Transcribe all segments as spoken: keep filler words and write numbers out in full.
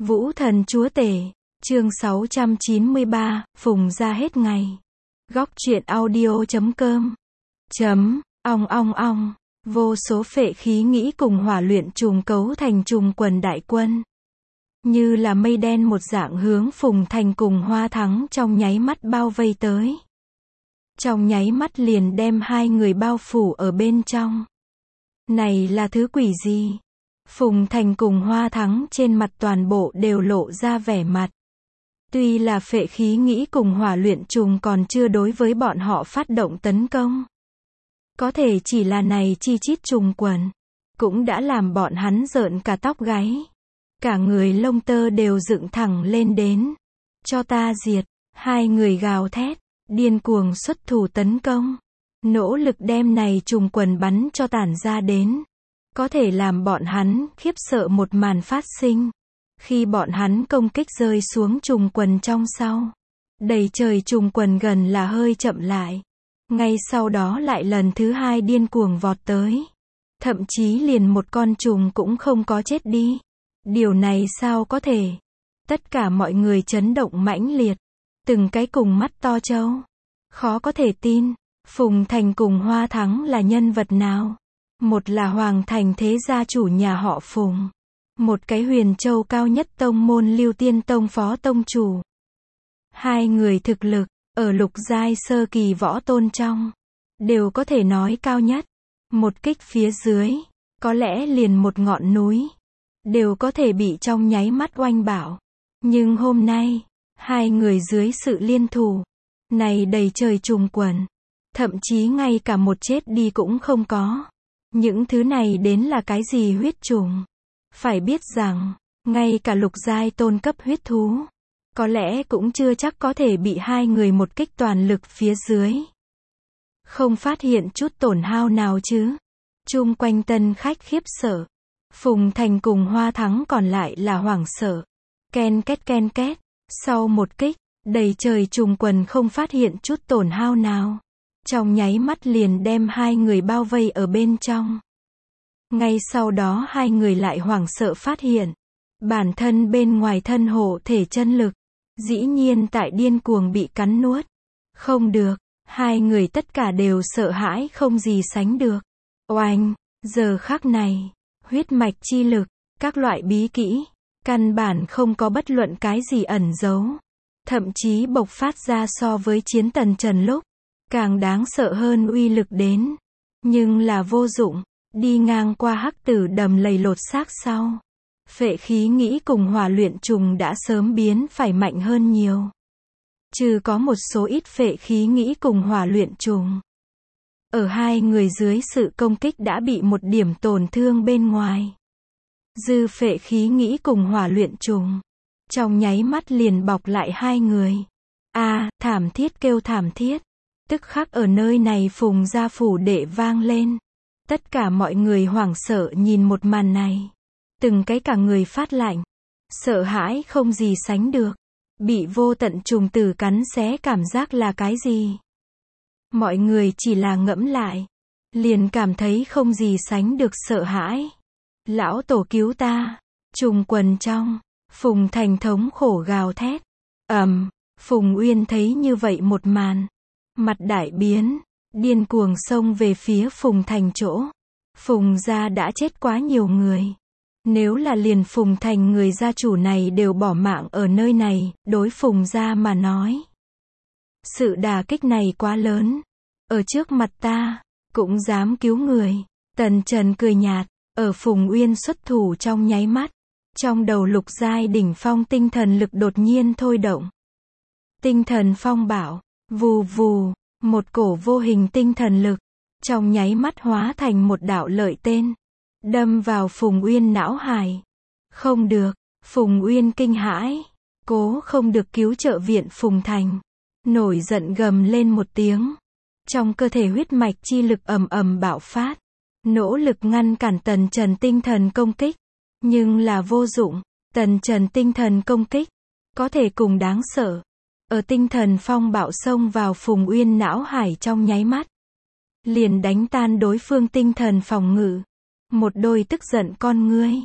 Vũ thần chúa tể, chương sáu trăm chín mươi ba, Phùng ra hết ngày. Góc truyện audio chấm com. Chấm, ong ong ong, vô số phệ khí nghĩ cùng hỏa luyện trùng cấu thành trùng quần đại quân. Như là mây đen một dạng hướng Phùng Thành cùng Hoa Thắng trong nháy mắt bao vây tới. Trong nháy mắt liền đem hai người bao phủ ở bên trong. Này là thứ quỷ gì? Phùng Thành cùng Hoa Thắng trên mặt toàn bộ đều lộ ra vẻ mặt. Tuy là phệ khí nghĩ cùng hỏa luyện trùng còn chưa đối với bọn họ phát động tấn công. Có thể chỉ là này chi chít trùng quần, cũng đã làm bọn hắn rợn cả tóc gáy. Cả người lông tơ đều dựng thẳng lên đến. Cho ta diệt, hai người gào thét, điên cuồng xuất thủ tấn công. Nỗ lực đem này trùng quần bắn cho tản ra đến. Có thể làm bọn hắn khiếp sợ một màn phát sinh. Khi bọn hắn công kích rơi xuống trùng quần trong sau. Đầy trời trùng quần gần là hơi chậm lại. Ngay sau đó lại lần thứ hai điên cuồng vọt tới. Thậm chí liền một con trùng cũng không có chết đi. Điều này sao có thể? Tất cả mọi người chấn động mãnh liệt. Từng cái cùng mắt to trâu. Khó có thể tin. Phùng Thành cùng Hoa Thắng là nhân vật nào? Một là Hoàng Thành thế gia chủ nhà họ Phùng. Một cái Huyền Châu cao nhất tông môn Lưu Tiên Tông phó tông chủ. Hai người thực lực, ở lục giai sơ kỳ võ tôn trong, đều có thể nói cao nhất. Một kích phía dưới, có lẽ liền một ngọn núi, đều có thể bị trong nháy mắt oanh bảo. Nhưng hôm nay, hai người dưới sự liên thủ, này đầy trời trùng quần, thậm chí ngay cả một chết đi cũng không có. Những thứ này đến là cái gì huyết trùng? Phải biết rằng, ngay cả lục giai tôn cấp huyết thú, có lẽ cũng chưa chắc có thể bị hai người một kích toàn lực phía dưới. Không phát hiện chút tổn hao nào chứ. Chung quanh tân khách khiếp sợ. Phùng Thành cùng Hoa Thắng còn lại là hoảng sợ. Ken két ken két. Sau một kích, đầy trời trùng quần không phát hiện chút tổn hao nào. Trong nháy mắt liền đem hai người bao vây ở bên trong. Ngay sau đó hai người lại hoảng sợ phát hiện. Bản thân bên ngoài thân hộ thể chân lực. Dĩ nhiên tại điên cuồng bị cắn nuốt. Không được. Hai người tất cả đều sợ hãi không gì sánh được. Oanh. Giờ khắc này. Huyết mạch chi lực. Các loại bí kỹ. Căn bản không có bất luận cái gì ẩn giấu. Thậm chí bộc phát ra so với chiến tần trần lúc. Càng đáng sợ hơn uy lực đến. Nhưng là vô dụng. Đi ngang qua hắc tử đầm lầy lột xác sau. Phệ khí nghĩ cùng hỏa luyện trùng đã sớm biến phải mạnh hơn nhiều. Trừ có một số ít phệ khí nghĩ cùng hỏa luyện trùng. Ở hai người dưới sự công kích đã bị một điểm tổn thương bên ngoài. Dư phệ khí nghĩ cùng hỏa luyện trùng. Trong nháy mắt liền bọc lại hai người. A, à, thảm thiết kêu thảm thiết. Tức khắc ở nơi này Phùng gia phủ đệ vang lên. Tất cả mọi người hoảng sợ nhìn một màn này. Từng cái cả người phát lạnh. Sợ hãi không gì sánh được. Bị vô tận trùng tử cắn xé cảm giác là cái gì? Mọi người chỉ là ngẫm lại. Liền cảm thấy không gì sánh được sợ hãi. Lão tổ cứu ta. Trùng quần trong. Phùng Thành thống khổ gào thét. Ầm. Phùng Uyên thấy như vậy một màn. Mặt đại biến. Điên cuồng xông về phía Phùng Thành chỗ. Phùng gia đã chết quá nhiều người. Nếu là liền Phùng Thành người gia chủ này đều bỏ mạng ở nơi này, đối Phùng gia mà nói. Sự đả kích này quá lớn. Ở trước mặt ta, cũng dám cứu người. Tần Trần cười nhạt, ở Phùng Uyên xuất thủ trong nháy mắt. Trong đầu lục giai đỉnh phong tinh thần lực đột nhiên thôi động. Tinh thần phong bảo, vù vù, một cổ vô hình tinh thần lực. Trong nháy mắt hóa thành một đạo lợi tên. Đâm vào Phùng Uyên não hải. Không được, Phùng Uyên kinh hãi. Cố không được cứu trợ viện Phùng Thành. Nổi giận gầm lên một tiếng. Trong cơ thể huyết mạch chi lực ầm ầm bạo phát. Nỗ lực ngăn cản Tần Trần tinh thần công kích. Nhưng là vô dụng. Tần Trần tinh thần công kích. Có thể cùng đáng sợ. Ở tinh thần phong bạo xông vào Phùng Uyên não hải trong nháy mắt. Liền đánh tan đối phương tinh thần phòng ngự. Một đôi tức giận con ngươi.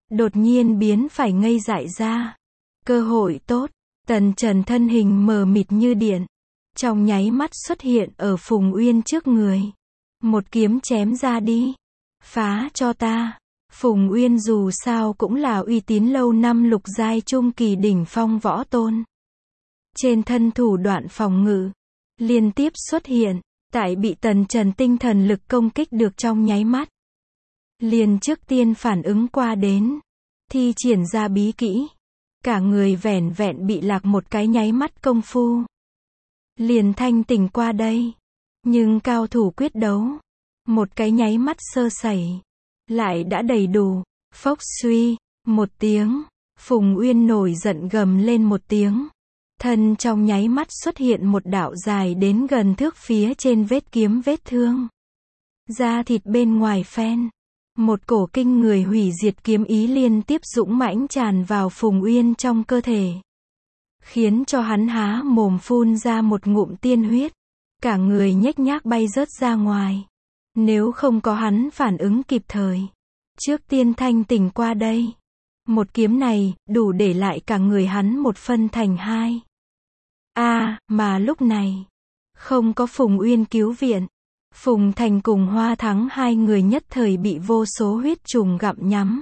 đột nhiên biến phải ngây dại ra. Cơ hội tốt, Tần Trần thân hình mờ mịt như điện, trong nháy mắt xuất hiện ở Phùng Uyên trước người. Một kiếm chém ra đi. Phá cho ta. Phùng Uyên dù sao cũng là uy tín lâu năm lục giai trung kỳ đỉnh phong võ tôn. Trên thân thủ đoạn phòng ngự liên tiếp xuất hiện, tại bị Tần Trần tinh thần lực công kích được trong nháy mắt. Liền trước tiên phản ứng qua đến, thi triển ra bí kỹ. Cả người vẻn vẹn bị lạc một cái nháy mắt công phu. Liền thanh tỉnh qua đây. Nhưng cao thủ quyết đấu, một cái nháy mắt sơ sẩy, lại đã đầy đủ. Phốc suy, một tiếng, Phùng Uyên nổi giận gầm lên một tiếng. Thân trong nháy mắt xuất hiện một đạo dài đến gần thước phía trên vết kiếm vết thương. Da thịt bên ngoài phen. Một cổ kinh người hủy diệt kiếm ý liên tiếp dũng mãnh tràn vào Phùng Uyên trong cơ thể. Khiến cho hắn há mồm phun ra một ngụm tiên huyết. Cả người nhếch nhác bay rớt ra ngoài. Nếu không có hắn phản ứng kịp thời. Trước tiên thanh tỉnh qua đây. Một kiếm này, đủ để lại cả người hắn một phân thành hai. A, à, mà lúc này, không có Phùng Uyên cứu viện. Phùng Thành cùng Hoa Thắng hai người nhất thời bị vô số huyết trùng gặm nhắm.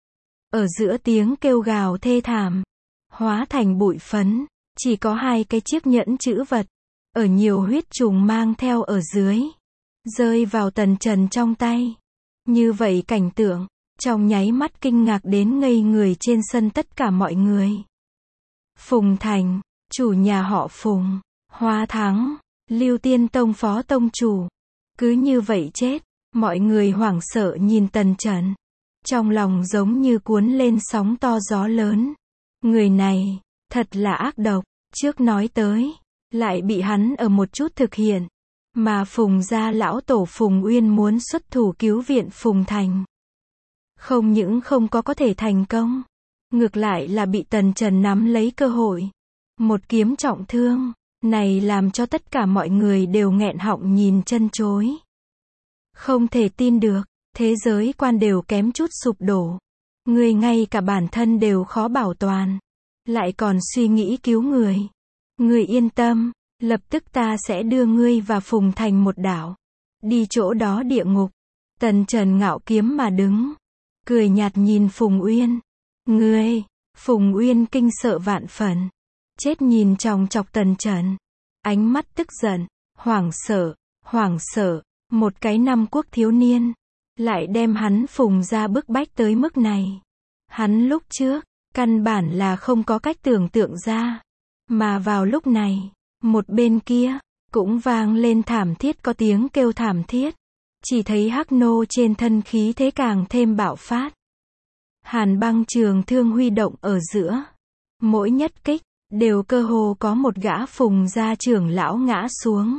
Ở giữa tiếng kêu gào thê thảm, hóa thành bụi phấn, chỉ có hai cái chiếc nhẫn chữ vật, ở nhiều huyết trùng mang theo ở dưới, rơi vào Tần Trần trong tay. Như vậy cảnh tượng, trong nháy mắt kinh ngạc đến ngây người trên sân tất cả mọi người. Phùng Thành, chủ nhà họ Phùng, Hoa Thắng, Lưu Tiên Tông phó tông chủ, cứ như vậy chết. Mọi người hoảng sợ nhìn Tần Trần, trong lòng giống như cuốn lên sóng to gió lớn. Người này, thật là ác độc, trước nói tới, lại bị hắn ở một chút thực hiện. Mà Phùng gia lão tổ Phùng Uyên muốn xuất thủ cứu viện Phùng Thành. Không những không có có thể thành công, ngược lại là bị Tần Trần nắm lấy cơ hội. Một kiếm trọng thương, này làm cho tất cả mọi người đều nghẹn họng nhìn chân chối. Không thể tin được, thế giới quan đều kém chút sụp đổ. Người ngay cả bản thân đều khó bảo toàn, lại còn suy nghĩ cứu người. Người yên tâm, lập tức ta sẽ đưa ngươi và Phùng Thành một đảo, đi chỗ đó địa ngục. Tần Trần ngạo kiếm mà đứng, cười nhạt nhìn Phùng Uyên. Ngươi, Phùng Uyên kinh sợ vạn phần, chết nhìn chòng chọc Tần Trần, ánh mắt tức giận, hoảng sợ, hoảng sợ, một cái năm quốc thiếu niên, lại đem hắn Phùng ra bức bách tới mức này. Hắn lúc trước, căn bản là không có cách tưởng tượng ra, mà vào lúc này, một bên kia, cũng vang lên thảm thiết có tiếng kêu thảm thiết. Chỉ thấy Hắc Nô trên thân khí thế càng thêm bạo phát. Hàn băng trường thương huy động ở giữa. Mỗi nhất kích, đều cơ hồ có một gã Phùng gia trưởng lão ngã xuống.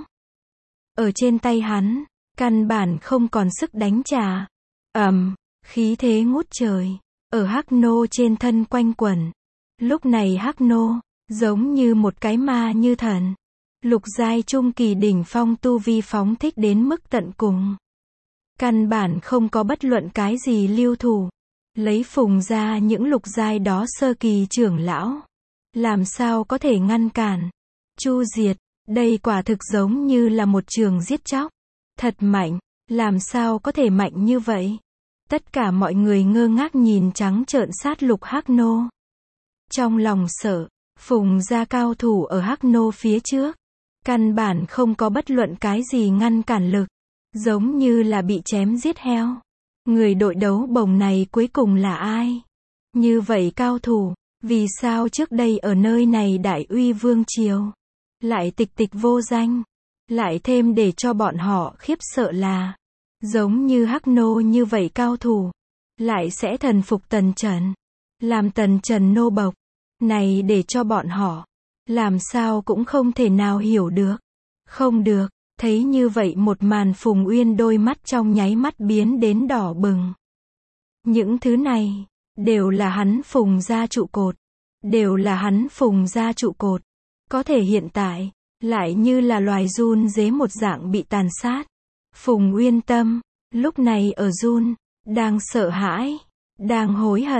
Ở trên tay hắn, căn bản không còn sức đánh trả. Ầm, um, khí thế ngút trời, ở Hắc Nô trên thân quanh quẩn. Lúc này Hắc Nô, giống như một cái ma như thần. Lục giai trung kỳ đỉnh phong tu vi phóng thích đến mức tận cùng. Căn bản không có bất luận cái gì lưu thủ. Lấy Phùng ra những lục giai đó sơ kỳ trưởng lão. Làm sao có thể ngăn cản. Chu diệt, đây quả thực giống như là một trường giết chóc. Thật mạnh, làm sao có thể mạnh như vậy. Tất cả mọi người ngơ ngác nhìn trắng trợn sát lục Hắc Nô. Trong lòng sợ, Phùng gia cao thủ ở Hắc Nô phía trước. Căn bản không có bất luận cái gì ngăn cản lực. Giống như là bị chém giết heo. Người đội đấu bồng này cuối cùng là ai? Như vậy cao thủ, vì sao trước đây ở nơi này Đại Uy Vương Triều lại tịch tịch vô danh? Lại thêm để cho bọn họ khiếp sợ là, giống như Hắc Nô như vậy cao thủ, lại sẽ thần phục Tần Trần, làm Tần Trần nô bộc. Này để cho bọn họ, làm sao cũng không thể nào hiểu được. Không được. Thấy như vậy một màn Phùng Uyên đôi mắt trong nháy mắt biến đến đỏ bừng. Những thứ này, đều là hắn Phùng gia trụ cột. Đều là hắn Phùng gia trụ cột. Có thể hiện tại, lại như là loài giun dế một dạng bị tàn sát. Phùng Uyên tâm, lúc này ở run, đang sợ hãi, đang hối hận.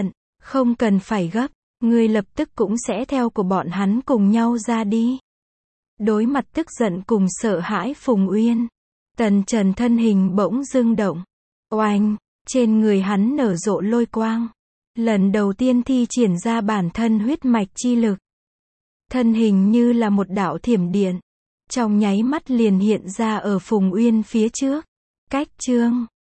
Không cần phải gấp, ngươi lập tức cũng sẽ theo của bọn hắn cùng nhau ra đi. Đối mặt tức giận cùng sợ hãi Phùng Uyên, Tần Trần thân hình bỗng dưng động. Oanh, trên người hắn nở rộ lôi quang. Lần đầu tiên thi triển ra bản thân huyết mạch chi lực. Thân hình như là một đạo thiểm điện. Trong nháy mắt liền hiện ra ở Phùng Uyên phía trước. Cách chương